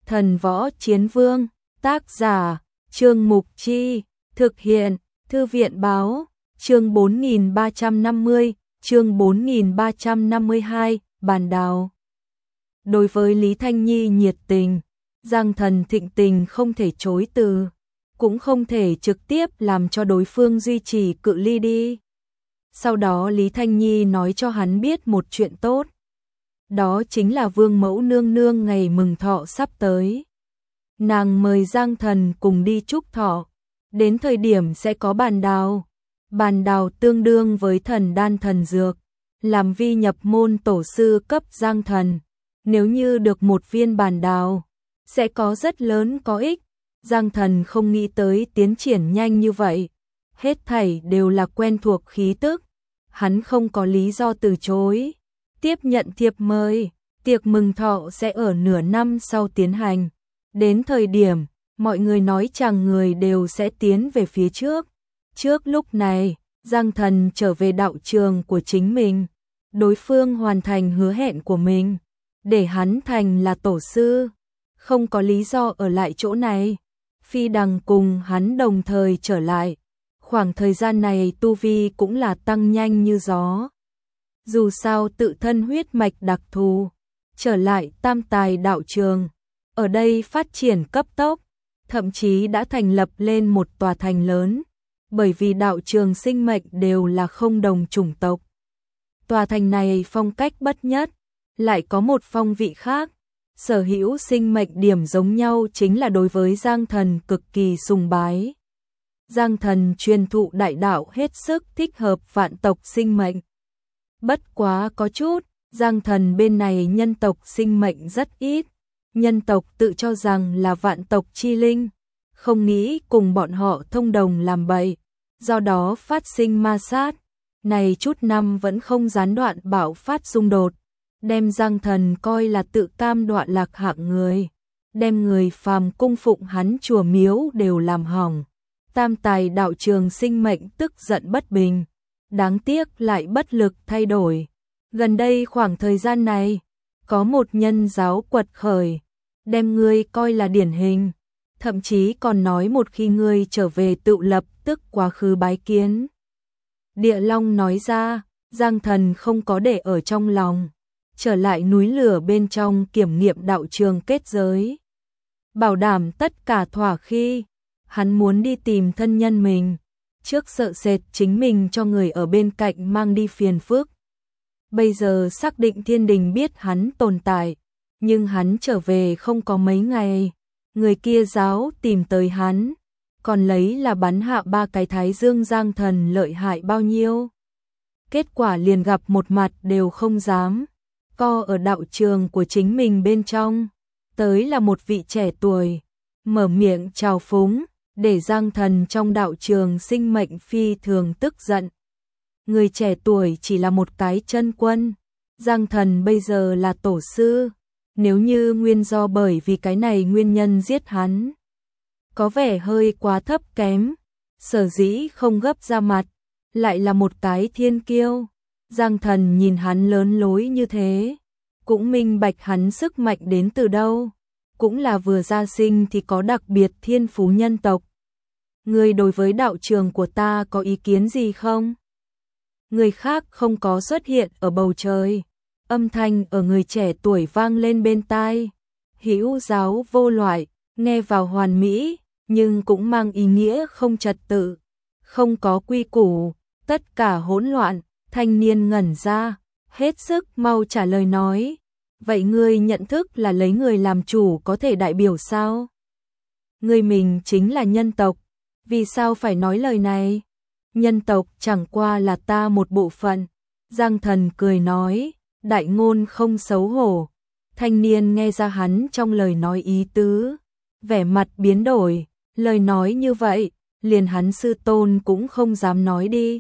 Thần Võ Chiến Vương, tác giả, Trương Mục Chi, thực hiện, Thư viện Báo, chương 4350, chương 4352, bàn đào. Đối với Lý Thanh Nhi nhiệt tình, Giang Thần thịnh tình không thể chối từ, cũng không thể trực tiếp làm cho đối phương duy trì cự ly đi. Sau đó Lý Thanh Nhi nói cho hắn biết một chuyện tốt. Đó chính là Vương Mẫu nương nương ngày mừng thọ sắp tới. Nàng mời Giang Thần cùng đi chúc thọ, đến thời điểm sẽ có bàn đào. Bàn đào tương đương với thần đan thần dược, làm vi nhập môn tổ sư cấp Giang Thần. Nếu như được một viên bàn đào, sẽ có rất lớn có ích. Giang Thần không nghĩ tới tiến triển nhanh như vậy. Hết thảy đều là quen thuộc khí tức. Hắn không có lý do từ chối. Tiếp nhận thiệp mời, tiệc mừng thọ sẽ ở nửa năm sau tiến hành. Đến thời điểm, mọi người nói chẳng người đều sẽ tiến về phía trước. Trước lúc này, Giang Thần trở về đạo trường của chính mình. Đối phương hoàn thành hứa hẹn của mình, để hắn thành là tổ sư. Không có lý do ở lại chỗ này. Phi Đằng cùng hắn đồng thời trở lại. Khoảng thời gian này tu vi cũng là tăng nhanh như gió. Dù sao tự thân huyết mạch đặc thù, trở lại Tam Tài đạo trường, ở đây phát triển cấp tốc, thậm chí đã thành lập lên một tòa thành lớn, bởi vì đạo trường sinh mệnh đều là không đồng chủng tộc. Tòa thành này phong cách bất nhất, lại có một phong vị khác, sở hữu sinh mệnh điểm giống nhau chính là đối với Giang Thần cực kỳ sùng bái. Giang Thần truyền thụ đại đạo hết sức thích hợp vạn tộc sinh mệnh. Bất quá có chút, Giang Thần bên này nhân tộc sinh mệnh rất ít. Nhân tộc tự cho rằng là vạn tộc chi linh, không nghĩ cùng bọn họ thông đồng làm bậy, do đó phát sinh ma sát. Này chút năm vẫn không gián đoạn bạo phát xung đột, đem Giang Thần coi là tự cam đoạ lạc hạng người, đem người phàm cung phụng hắn chùa miếu đều làm hỏng. Tam Tài đạo trường sinh mệnh tức giận bất bình, đáng tiếc lại bất lực thay đổi. Gần đây khoảng thời gian này, có một nhân giáo quật khởi, đem ngươi coi là điển hình, thậm chí còn nói một khi ngươi trở về tự lập tức quá khứ bái kiến. Địa Long nói ra, Giang Thần không có để ở trong lòng, trở lại núi lửa bên trong kiểm nghiệm đạo trường kết giới. Bảo đảm tất cả thỏa khi, hắn muốn đi tìm thân nhân mình, trước sợ sệt chính mình cho người ở bên cạnh mang đi phiền phức. Bây giờ xác định thiên đình biết hắn tồn tại, nhưng hắn trở về không có mấy ngày, người kia giáo tìm tới hắn, còn lấy là bắn hạ 3 cái thái dương. Giang Thần lợi hại bao nhiêu. Kết quả liền gặp một mặt đều không dám, co ở đạo trường của chính mình bên trong. Tới là một vị trẻ tuổi, mở miệng chào phúng, để Giang Thần trong đạo trường sinh mệnh phi thường tức giận. Người trẻ tuổi chỉ là một cái chân quân, Giang Thần bây giờ là tổ sư, nếu như nguyên do bởi vì cái này nguyên nhân giết hắn, có vẻ hơi quá thấp kém, sở dĩ không gấp ra mặt, lại là một cái thiên kiêu. Giang Thần nhìn hắn lớn lối như thế, cũng minh bạch hắn sức mạnh đến từ đâu, cũng là vừa ra sinh thì có đặc biệt thiên phú nhân tộc. Người đối với đạo trường của ta có ý kiến gì không? Người khác không có xuất hiện ở bầu trời, âm thanh ở người trẻ tuổi vang lên bên tai. Hữu giáo vô loại, nghe vào hoàn mỹ, nhưng cũng mang ý nghĩa không trật tự, không có quy củ, tất cả hỗn loạn. Thanh niên ngẩn ra, hết sức mau trả lời nói, vậy ngươi nhận thức là lấy người làm chủ có thể đại biểu sao? Ngươi mình chính là nhân tộc, vì sao phải nói lời này? Nhân tộc chẳng qua là ta một bộ phận. Giang Thần cười nói, đại ngôn không xấu hổ. Thanh niên nghe ra hắn trong lời nói ý tứ, vẻ mặt biến đổi, lời nói như vậy, liền hắn sư tôn cũng không dám nói đi.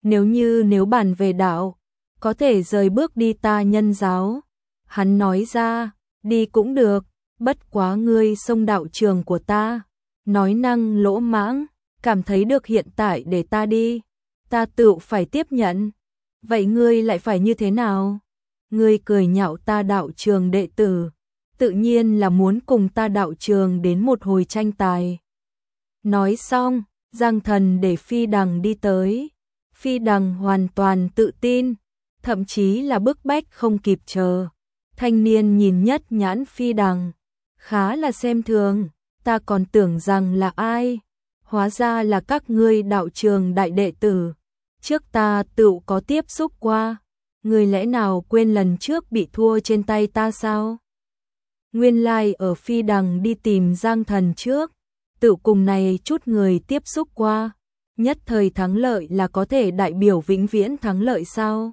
Nếu bàn về đạo, có thể rời bước đi ta nhân giáo. Hắn nói ra, đi cũng được, bất quá ngươi xông đạo trường của ta, nói năng lỗ mãng, cảm thấy được hiện tại để ta đi, ta tự phải tiếp nhận. Vậy ngươi lại phải như thế nào? Ngươi cười nhạo ta đạo trường đệ tử, tự nhiên là muốn cùng ta đạo trường đến một hồi tranh tài. Nói xong, Giang Thần để Phi Đằng đi tới. Phi Đằng hoàn toàn tự tin, thậm chí là bức bách không kịp chờ. Thanh niên nhìn nhất nhãn Phi Đằng, khá là xem thường, ta còn tưởng rằng là ai, hóa ra là các ngươi đạo trường đại đệ tử. Trước ta tự có tiếp xúc qua, người lẽ nào quên lần trước bị thua trên tay ta sao? Nguyên lai ở Phi Đằng đi tìm Giang Thần trước, tự cùng này chút người tiếp xúc qua, nhất thời thắng lợi là có thể đại biểu vĩnh viễn thắng lợi sao?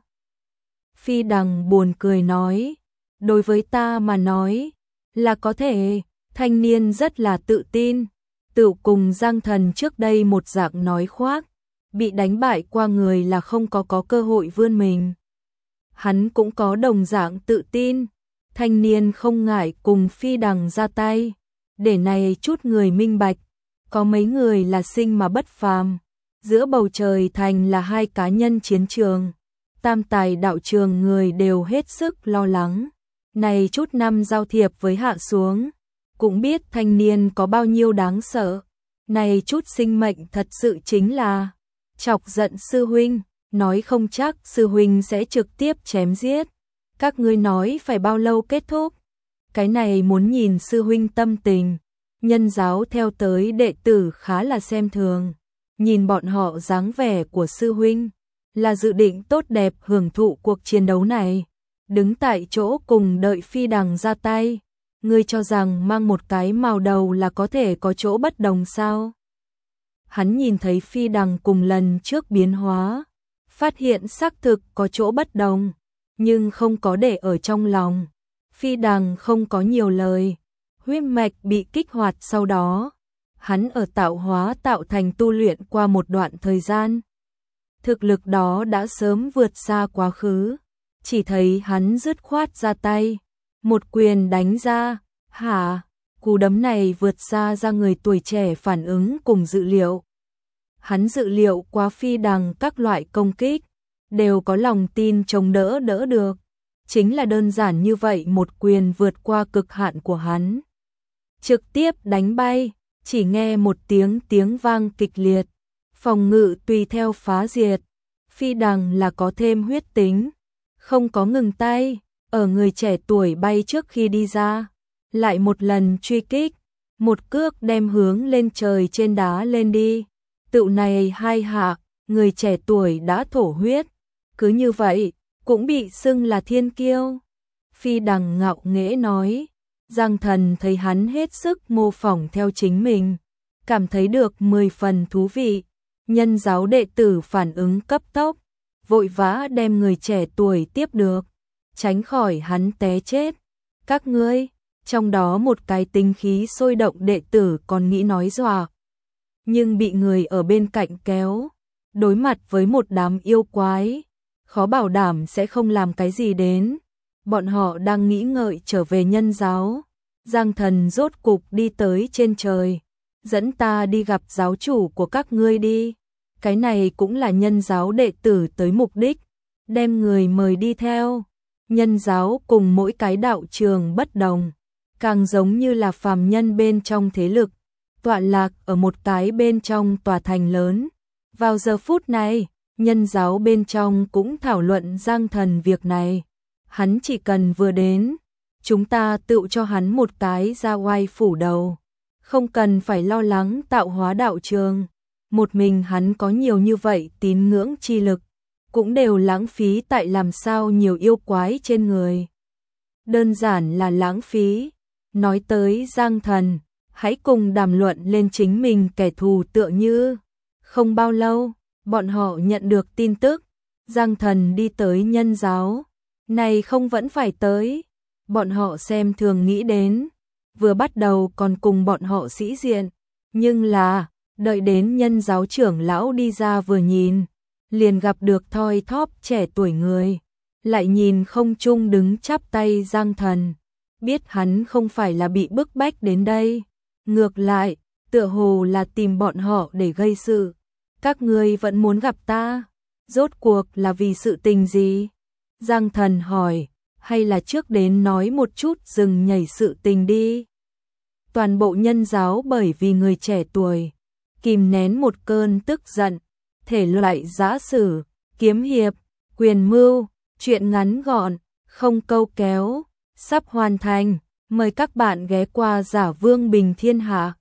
Phi Đằng buồn cười nói, đối với ta mà nói, là có thể. Thanh niên rất là tự tin, tự cùng Giang Thần trước đây một dạng nói khoác, bị đánh bại qua người là không có cơ hội vươn mình. Hắn cũng có đồng dạng tự tin, thanh niên không ngại cùng Phi Đằng ra tay, để này chút người minh bạch, có mấy người là sinh mà bất phàm, giữa bầu trời thành là hai cá nhân chiến trường, tam tài đạo trường người đều hết sức lo lắng, này chút năm giao thiệp với hạ xuống, cũng biết thanh niên có bao nhiêu đáng sợ, này chút sinh mệnh thật sự chính là chọc giận sư huynh, nói không chắc sư huynh sẽ trực tiếp chém giết. Các ngươi nói phải bao lâu kết thúc? Cái này muốn nhìn sư huynh tâm tình. Nhân giáo theo tới đệ tử khá là xem thường, nhìn bọn họ dáng vẻ của sư huynh, là dự định tốt đẹp hưởng thụ cuộc chiến đấu này, đứng tại chỗ cùng đợi Phi Đằng ra tay. Ngươi cho rằng mang một cái màu đầu là có thể có chỗ bất đồng sao? Hắn nhìn thấy Phi Đằng cùng lần trước biến hóa, phát hiện xác thực có chỗ bất đồng, nhưng không có để ở trong lòng. Phi Đằng không có nhiều lời, huyết mạch bị kích hoạt sau đó, hắn ở tạo hóa tạo thành tu luyện qua một đoạn thời gian. Thực lực đó đã sớm vượt xa quá khứ, chỉ thấy hắn dứt khoát ra tay, một quyền đánh ra, cú đấm này vượt xa ra người tuổi trẻ phản ứng cùng dự liệu. Hắn dự liệu qua Phi Đằng các loại công kích, đều có lòng tin chống đỡ được. Chính là đơn giản như vậy một quyền vượt qua cực hạn của hắn. Trực tiếp đánh bay, chỉ nghe một tiếng vang kịch liệt. Phòng ngự tùy theo phá diệt. Phi Đằng là có thêm huyết tính, không có ngừng tay, ở người trẻ tuổi bay trước khi đi ra. Lại một lần truy kích, một cước đem hướng lên trời trên đá lên đi. Tựu này hai hạ, người trẻ tuổi đã thổ huyết. Cứ như vậy, cũng bị xưng là thiên kiêu. Phi Đằng ngạo nghễ nói, Giang Thần thấy hắn hết sức mô phỏng theo chính mình, cảm thấy được 10 phần thú vị. Nhân giáo đệ tử phản ứng cấp tốc, vội vã đem người trẻ tuổi tiếp được, tránh khỏi hắn té chết. Các ngươi, trong đó một cái tinh khí sôi động đệ tử còn nghĩ nói dọa, nhưng bị người ở bên cạnh kéo, đối mặt với một đám yêu quái, khó bảo đảm sẽ không làm cái gì đến. Bọn họ đang nghĩ ngợi trở về nhân giáo. Giang Thần rốt cục đi tới trên trời, dẫn ta đi gặp giáo chủ của các ngươi đi. Cái này cũng là nhân giáo đệ tử tới mục đích, đem người mời đi theo. Nhân giáo cùng mỗi cái đạo trường bất đồng, càng giống như là phàm nhân bên trong thế lực, tọa lạc ở một cái bên trong tòa thành lớn. Vào giờ phút này, nhân giáo bên trong cũng thảo luận Giang Thần việc này. Hắn chỉ cần vừa đến, chúng ta tự cho hắn một cái ra oai phủ đầu, không cần phải lo lắng tạo hóa đạo trường. Một mình hắn có nhiều như vậy tín ngưỡng chi lực, cũng đều lãng phí tại làm sao nhiều yêu quái trên người. Đơn giản là lãng phí. Nói tới Giang Thần, hãy cùng đàm luận lên chính mình kẻ thù tựa như. Không bao lâu, bọn họ nhận được tin tức, Giang Thần đi tới nhân giáo. Này không vẫn phải tới, bọn họ xem thường nghĩ đến, vừa bắt đầu còn cùng bọn họ sĩ diện, nhưng là, đợi đến nhân giáo trưởng lão đi ra vừa nhìn, liền gặp được thoi thóp trẻ tuổi người, lại nhìn không trung đứng chắp tay Giang Thần, biết hắn không phải là bị bức bách đến đây, ngược lại, tựa hồ là tìm bọn họ để gây sự. Các ngươi vẫn muốn gặp ta, rốt cuộc là vì sự tình gì? Giang Thần hỏi, hay là trước đến nói một chút dừng nhảy sự tình đi. Toàn bộ nhân giáo bởi vì người trẻ tuổi, kìm nén một cơn tức giận, thể loại giã sử, kiếm hiệp, quyền mưu, truyện ngắn gọn, không câu kéo, sắp hoàn thành. Mời các bạn ghé qua Giả Vương Bình Thiên Hạ.